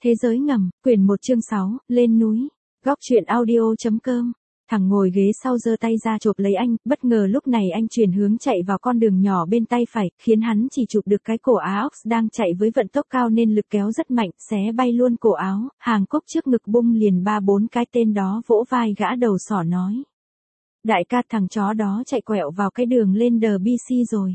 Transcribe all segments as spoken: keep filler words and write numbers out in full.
Thế giới ngầm, quyển một chương sáu, lên núi. Góc truyện audio.com. Thằng ngồi ghế sau giơ tay ra chộp lấy anh, bất ngờ lúc này anh chuyển hướng chạy vào con đường nhỏ bên tay phải, khiến hắn chỉ chụp được cái cổ áo đang chạy với vận tốc cao nên lực kéo rất mạnh, xé bay luôn cổ áo, hàng cúc trước ngực bung liền ba bốn cái. Tên đó vỗ vai gã đầu sỏ nói: Đại ca, thằng chó đó chạy quẹo vào cái đường lên đờ bê xê rồi.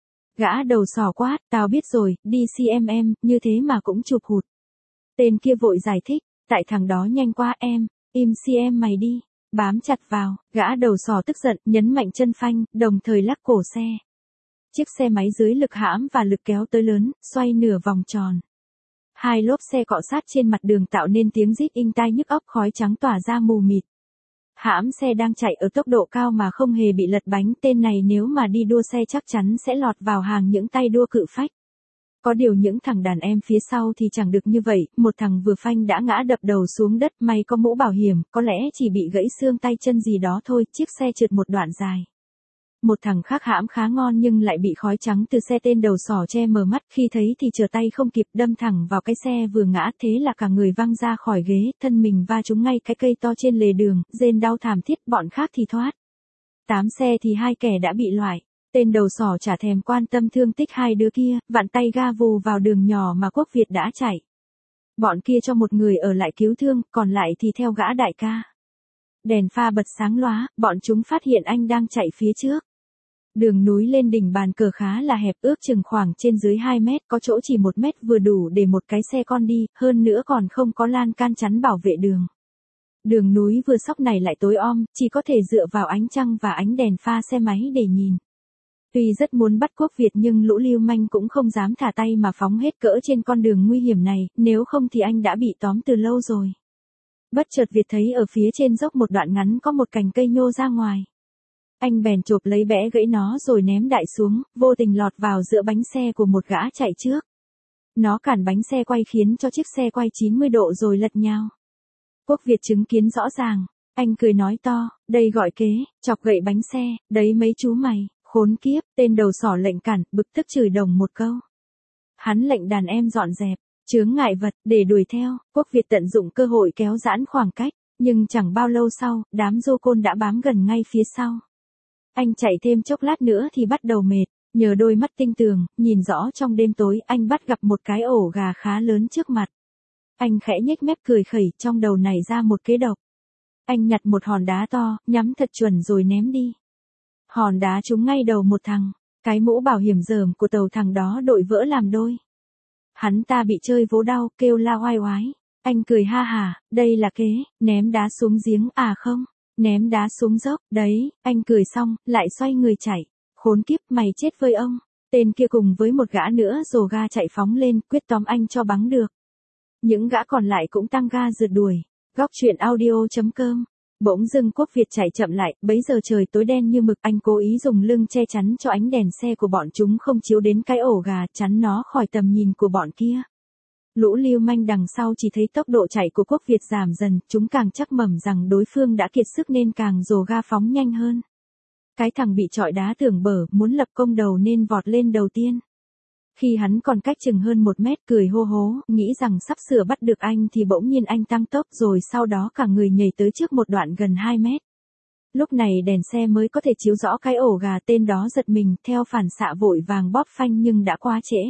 Gã đầu sỏ quát: Tao biết rồi, đi xê em em, như thế mà cũng chụp hụt. Tên kia vội giải thích: Tại thằng đó nhanh quá em, im xê em mày đi. Bám chặt vào, gã đầu sỏ tức giận, nhấn mạnh chân phanh, đồng thời lắc cổ xe. Chiếc xe máy dưới lực hãm và lực kéo tới lớn, xoay nửa vòng tròn. Hai lốp xe cọ sát trên mặt đường tạo nên tiếng rít inh tai nhức óc, khói trắng tỏa ra mù mịt. Hãm xe đang chạy ở tốc độ cao mà không hề bị lật bánh, tên này nếu mà đi đua xe chắc chắn sẽ lọt vào hàng những tay đua cự phách. Có điều những thằng đàn em phía sau thì chẳng được như vậy, một thằng vừa phanh đã ngã đập đầu xuống đất, may có mũ bảo hiểm, có lẽ chỉ bị gãy xương tay chân gì đó thôi, chiếc xe trượt một đoạn dài. Một thằng khác hãm khá ngon nhưng lại bị khói trắng từ xe tên đầu sỏ che mờ mắt, khi thấy thì trở tay không kịp, đâm thẳng vào cái xe vừa ngã, thế là cả người văng ra khỏi ghế, thân mình va trúng ngay cái cây to trên lề đường, rên đau thảm thiết, bọn khác thì thoát. Tám xe thì hai kẻ đã bị loại. Tên đầu sỏ chả thèm quan tâm thương tích hai đứa kia, vặn tay ga vù vào đường nhỏ mà Quốc Việt đã chạy. Bọn kia cho một người ở lại cứu thương, còn lại thì theo gã đại ca. Đèn pha bật sáng lóa, bọn chúng phát hiện anh đang chạy phía trước. Đường núi lên đỉnh bàn cờ khá là hẹp, ước chừng khoảng trên dưới hai mét, có chỗ chỉ một mét vừa đủ để một cái xe con đi, hơn nữa còn không có lan can chắn bảo vệ đường. Đường núi vừa sóc này lại tối om, chỉ có thể dựa vào ánh trăng và ánh đèn pha xe máy để nhìn. Tuy rất muốn bắt Quốc Việt nhưng lũ lưu manh cũng không dám thả tay mà phóng hết cỡ trên con đường nguy hiểm này, nếu không thì anh đã bị tóm từ lâu rồi. Bất chợt Việt thấy ở phía trên dốc một đoạn ngắn có một cành cây nhô ra ngoài. Anh bèn chộp lấy bẽ gãy nó rồi ném đại xuống, vô tình lọt vào giữa bánh xe của một gã chạy trước. Nó cản bánh xe quay khiến cho chiếc xe quay chín mươi độ rồi lật nhào. Quốc Việt chứng kiến rõ ràng, anh cười nói to: Đây gọi kế, chọc gậy bánh xe, đấy mấy chú mày. Khốn kiếp, tên đầu sỏ lệnh cản, bực tức chửi đồng một câu. Hắn lệnh đàn em dọn dẹp, chướng ngại vật, để đuổi theo. Quốc Việt tận dụng cơ hội kéo giãn khoảng cách, nhưng chẳng bao lâu sau, đám rô côn đã bám gần ngay phía sau. Anh chạy thêm chốc lát nữa thì bắt đầu mệt, nhờ đôi mắt tinh tường, nhìn rõ trong đêm tối, anh bắt gặp một cái ổ gà khá lớn trước mặt. Anh khẽ nhếch mép cười khẩy, trong đầu nảy ra một kế độc. Anh nhặt một hòn đá to, nhắm thật chuẩn rồi ném đi. Hòn đá trúng ngay đầu một thằng, cái mũ bảo hiểm dởm của tàu thằng đó đội vỡ làm đôi. Hắn ta bị chơi vố đau, kêu la oai oái. Anh cười ha hả: Đây là kế, ném đá xuống giếng à không, ném đá xuống dốc, đấy. Anh cười xong, lại xoay người chạy. Khốn kiếp, mày chết với ông. Tên kia cùng với một gã nữa rồ ga chạy phóng lên, quyết tóm anh cho bắn được. Những gã còn lại cũng tăng ga rượt đuổi. Góc truyện audio.com. Bỗng dưng Quốc Việt chạy chậm lại, bấy giờ trời tối đen như mực, anh cố ý dùng lưng che chắn cho ánh đèn xe của bọn chúng không chiếu đến cái ổ gà, chắn nó khỏi tầm nhìn của bọn kia. Lũ lưu manh đằng sau chỉ thấy tốc độ chạy của Quốc Việt giảm dần, chúng càng chắc mẩm rằng đối phương đã kiệt sức nên càng rồ ga phóng nhanh hơn. Cái thằng bị chọi đá tưởng bở, muốn lập công đầu nên vọt lên đầu tiên. Khi hắn còn cách chừng hơn một mét, cười hô hố, nghĩ rằng sắp sửa bắt được anh thì bỗng nhiên anh tăng tốc rồi sau đó cả người nhảy tới trước một đoạn gần hai mét. Lúc này đèn xe mới có thể chiếu rõ cái ổ gà, tên đó giật mình, theo phản xạ vội vàng bóp phanh nhưng đã quá trễ.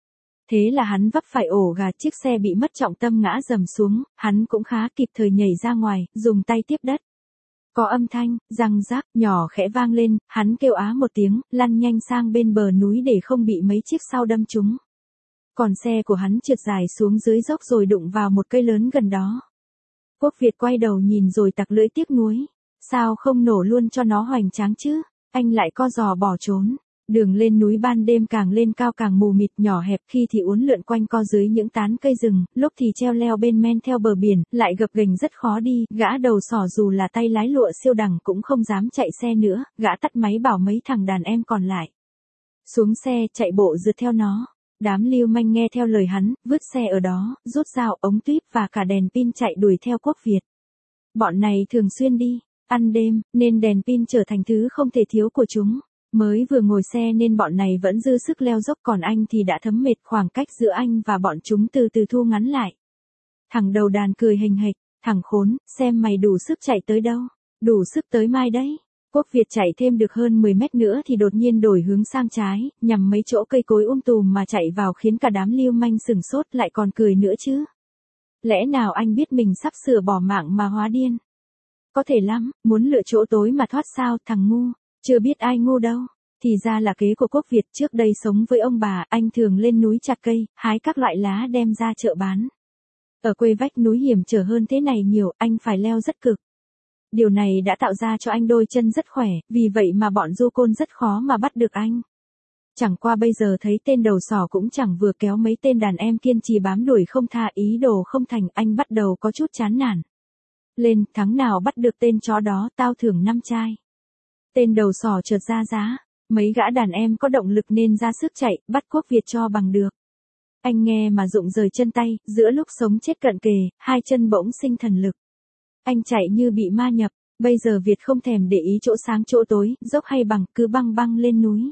Thế là hắn vấp phải ổ gà, chiếc xe bị mất trọng tâm ngã rầm xuống, hắn cũng khá kịp thời nhảy ra ngoài, dùng tay tiếp đất. Có âm thanh, răng rác, nhỏ khẽ vang lên, hắn kêu á một tiếng, lăn nhanh sang bên bờ núi để không bị mấy chiếc sau đâm trúng. Còn xe của hắn trượt dài xuống dưới dốc rồi đụng vào một cây lớn gần đó. Quốc Việt quay đầu nhìn rồi tặc lưỡi tiếc nuối. Sao không nổ luôn cho nó hoành tráng chứ? Anh lại co giò bỏ trốn. Đường lên núi ban đêm càng lên cao càng mù mịt, nhỏ hẹp, khi thì uốn lượn quanh co dưới những tán cây rừng, lúc thì treo leo bên men theo bờ biển, lại gập ghềnh rất khó đi. Gã đầu sỏ dù là tay lái lụa siêu đẳng cũng không dám chạy xe nữa, gã tắt máy bảo mấy thằng đàn em còn lại xuống xe, chạy bộ rượt theo nó. Đám lưu manh nghe theo lời hắn, vứt xe ở đó, rút dao, ống tuyếp và cả đèn pin chạy đuổi theo Quốc Việt. Bọn này thường xuyên đi ăn đêm, nên đèn pin trở thành thứ không thể thiếu của chúng. Mới vừa ngồi xe nên bọn này vẫn dư sức leo dốc, còn anh thì đã thấm mệt, khoảng cách giữa anh và bọn chúng từ từ thu ngắn lại. Thằng đầu đàn cười hình hịch, thằng khốn, xem mày đủ sức chạy tới đâu, đủ sức tới mai đấy. Quốc Việt chạy thêm được hơn mười mét nữa thì đột nhiên đổi hướng sang trái, nhằm mấy chỗ cây cối um tùm mà chạy vào khiến cả đám lưu manh sửng sốt lại còn cười nữa chứ. Lẽ nào anh biết mình sắp sửa bỏ mạng mà hóa điên? Có thể lắm, muốn lựa chỗ tối mà thoát sao, thằng ngu, chưa biết ai ngu đâu. Thì ra là kế của Quốc Việt, trước đây sống với ông bà, anh thường lên núi chặt cây, hái các loại lá đem ra chợ bán. Ở quê vách núi hiểm trở hơn thế này nhiều, anh phải leo rất cực. Điều này đã tạo ra cho anh đôi chân rất khỏe, vì vậy mà bọn du côn rất khó mà bắt được anh. Chẳng qua bây giờ thấy tên đầu sỏ cũng chẳng vừa kéo mấy tên đàn em kiên trì bám đuổi không tha, ý đồ không thành, anh bắt đầu có chút chán nản. Lên, tháng nào bắt được tên chó đó, tao thưởng năm chai. Tên đầu sỏ chợt ra giá, mấy gã đàn em có động lực nên ra sức chạy, bắt Quốc Việt cho bằng được. Anh nghe mà rụng rời chân tay, giữa lúc sống chết cận kề, hai chân bỗng sinh thần lực. Anh chạy như bị ma nhập, bây giờ Việt không thèm để ý chỗ sáng chỗ tối, dốc hay bằng, cứ băng băng lên núi.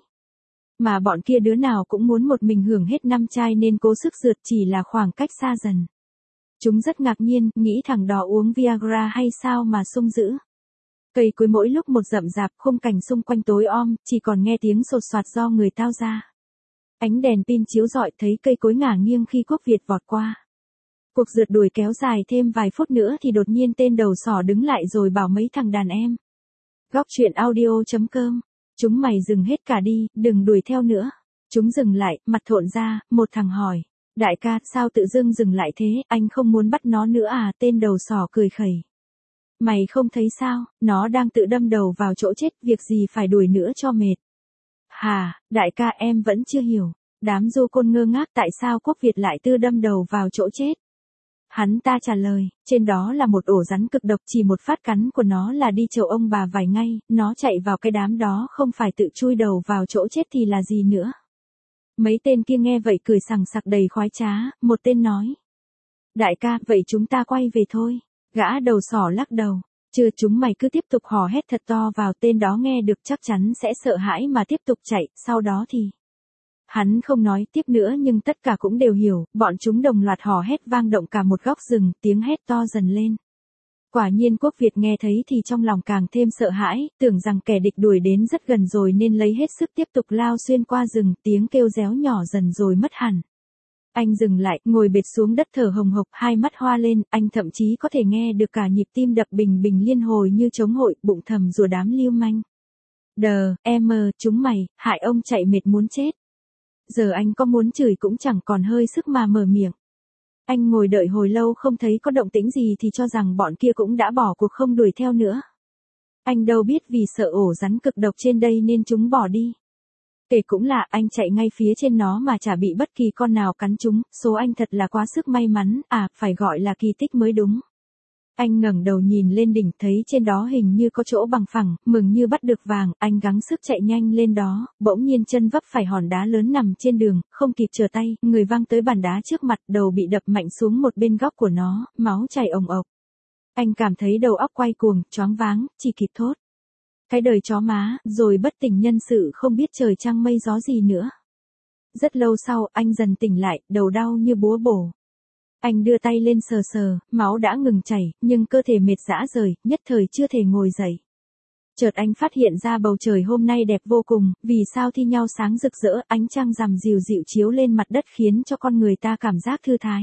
Mà bọn kia đứa nào cũng muốn một mình hưởng hết năm chai nên cố sức rượt, chỉ là khoảng cách xa dần. Chúng rất ngạc nhiên, nghĩ thằng đó uống Viagra hay sao mà sung dữ. Cây cối mỗi lúc một rậm rạp, khung cảnh xung quanh tối om, chỉ còn nghe tiếng sột soạt do người tao ra. Ánh đèn pin chiếu rọi thấy cây cối ngả nghiêng khi Quốc Việt vọt qua. Cuộc rượt đuổi kéo dài thêm vài phút nữa thì đột nhiên tên đầu sỏ đứng lại rồi bảo mấy thằng đàn em. Góc truyện audio chấm com. Chúng mày dừng hết cả đi, đừng đuổi theo nữa. Chúng dừng lại, mặt thộn ra, một thằng hỏi. Đại ca, sao tự dưng dừng lại thế, anh không muốn bắt nó nữa à? Tên đầu sỏ cười khẩy. Mày không thấy sao, nó đang tự đâm đầu vào chỗ chết, việc gì phải đuổi nữa cho mệt. Hà, đại ca em vẫn chưa hiểu. Đám du côn ngơ ngác tại sao Quốc Việt lại tự đâm đầu vào chỗ chết. Hắn ta trả lời, trên đó là một ổ rắn cực độc, chỉ một phát cắn của nó là đi chầu ông bà vài ngay, nó chạy vào cái đám đó không phải tự chui đầu vào chỗ chết thì là gì nữa. Mấy tên kia nghe vậy cười sằng sặc đầy khoái trá, một tên nói. Đại ca, vậy chúng ta quay về thôi. Gã đầu sỏ lắc đầu, chưa, chúng mày cứ tiếp tục hò hét thật to vào, tên đó nghe được chắc chắn sẽ sợ hãi mà tiếp tục chạy, sau đó thì... Hắn không nói tiếp nữa nhưng tất cả cũng đều hiểu, bọn chúng đồng loạt hò hét vang động cả một góc rừng, tiếng hét to dần lên. Quả nhiên Quốc Việt nghe thấy thì trong lòng càng thêm sợ hãi, tưởng rằng kẻ địch đuổi đến rất gần rồi nên lấy hết sức tiếp tục lao xuyên qua rừng, tiếng kêu réo nhỏ dần rồi mất hẳn. Anh dừng lại, ngồi bệt xuống đất thở hồng hộc, hai mắt hoa lên, anh thậm chí có thể nghe được cả nhịp tim đập bình bình liên hồi như trống hội, bụng thầm rủa đám lưu manh. Đờ, em mờ, chúng mày, hại ông chạy mệt muốn chết. Giờ anh có muốn chửi cũng chẳng còn hơi sức mà mở miệng. Anh ngồi đợi hồi lâu không thấy có động tĩnh gì thì cho rằng bọn kia cũng đã bỏ cuộc không đuổi theo nữa. Anh đâu biết vì sợ ổ rắn cực độc trên đây nên chúng bỏ đi. Kể cũng là anh chạy ngay phía trên nó mà chả bị bất kỳ con nào cắn chúng, số anh thật là quá sức may mắn, à, phải gọi là kỳ tích mới đúng. Anh ngẩng đầu nhìn lên đỉnh thấy trên đó hình như có chỗ bằng phẳng, mừng như bắt được vàng, anh gắng sức chạy nhanh lên đó, bỗng nhiên chân vấp phải hòn đá lớn nằm trên đường, không kịp trở tay, người văng tới bàn đá trước mặt, đầu bị đập mạnh xuống một bên góc của nó, máu chảy ồng ộc. Anh cảm thấy đầu óc quay cuồng, choáng váng, chỉ kịp thốt. Cái đời chó má, rồi bất tỉnh nhân sự không biết trời trăng mây gió gì nữa. Rất lâu sau, anh dần tỉnh lại, đầu đau như búa bổ. Anh đưa tay lên sờ sờ, máu đã ngừng chảy, nhưng cơ thể mệt rã rời, nhất thời chưa thể ngồi dậy. Chợt anh phát hiện ra bầu trời hôm nay đẹp vô cùng, vì sao thi nhau sáng rực rỡ, ánh trăng rằm dịu dịu chiếu lên mặt đất khiến cho con người ta cảm giác thư thái.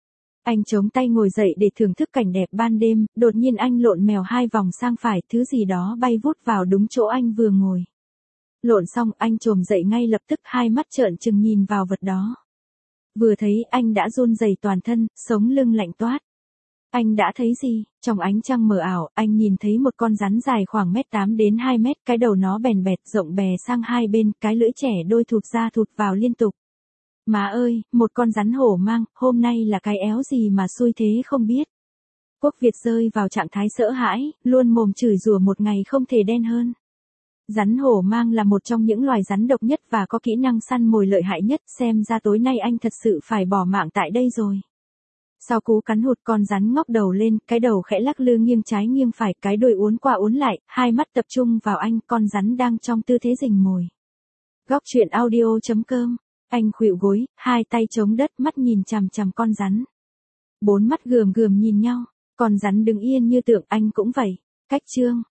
Anh chống tay ngồi dậy để thưởng thức cảnh đẹp ban đêm, đột nhiên anh lộn mèo hai vòng sang phải, thứ gì đó bay vút vào đúng chỗ anh vừa ngồi. Lộn xong, anh chồm dậy ngay lập tức, hai mắt trợn trừng nhìn vào vật đó. Vừa thấy anh đã run rẩy toàn thân, sống lưng lạnh toát. Anh đã thấy gì? Trong ánh trăng mờ ảo, anh nhìn thấy một con rắn dài khoảng mét tám đến hai mét, cái đầu nó bèn bẹt rộng bè sang hai bên, cái lưỡi trẻ đôi thụt ra thụt vào liên tục. Má ơi, một con rắn hổ mang, hôm nay là cái éo gì mà xui thế không biết. Quốc Việt rơi vào trạng thái sợ hãi, luôn mồm chửi rủa một ngày không thể đen hơn. Rắn hổ mang là một trong những loài rắn độc nhất và có kỹ năng săn mồi lợi hại nhất, xem ra tối nay anh thật sự phải bỏ mạng tại đây rồi. Sau cú cắn hụt, con rắn ngóc đầu lên, cái đầu khẽ lắc lư nghiêng trái nghiêng phải, cái đuôi uốn qua uốn lại, hai mắt tập trung vào anh, con rắn đang trong tư thế rình mồi. Góc truyện audio chấm com. Anh khuỵu gối, hai tay chống đất, mắt nhìn chằm chằm con rắn. Bốn mắt gườm gườm nhìn nhau, con rắn đứng yên như tượng, anh cũng vậy. Cách chương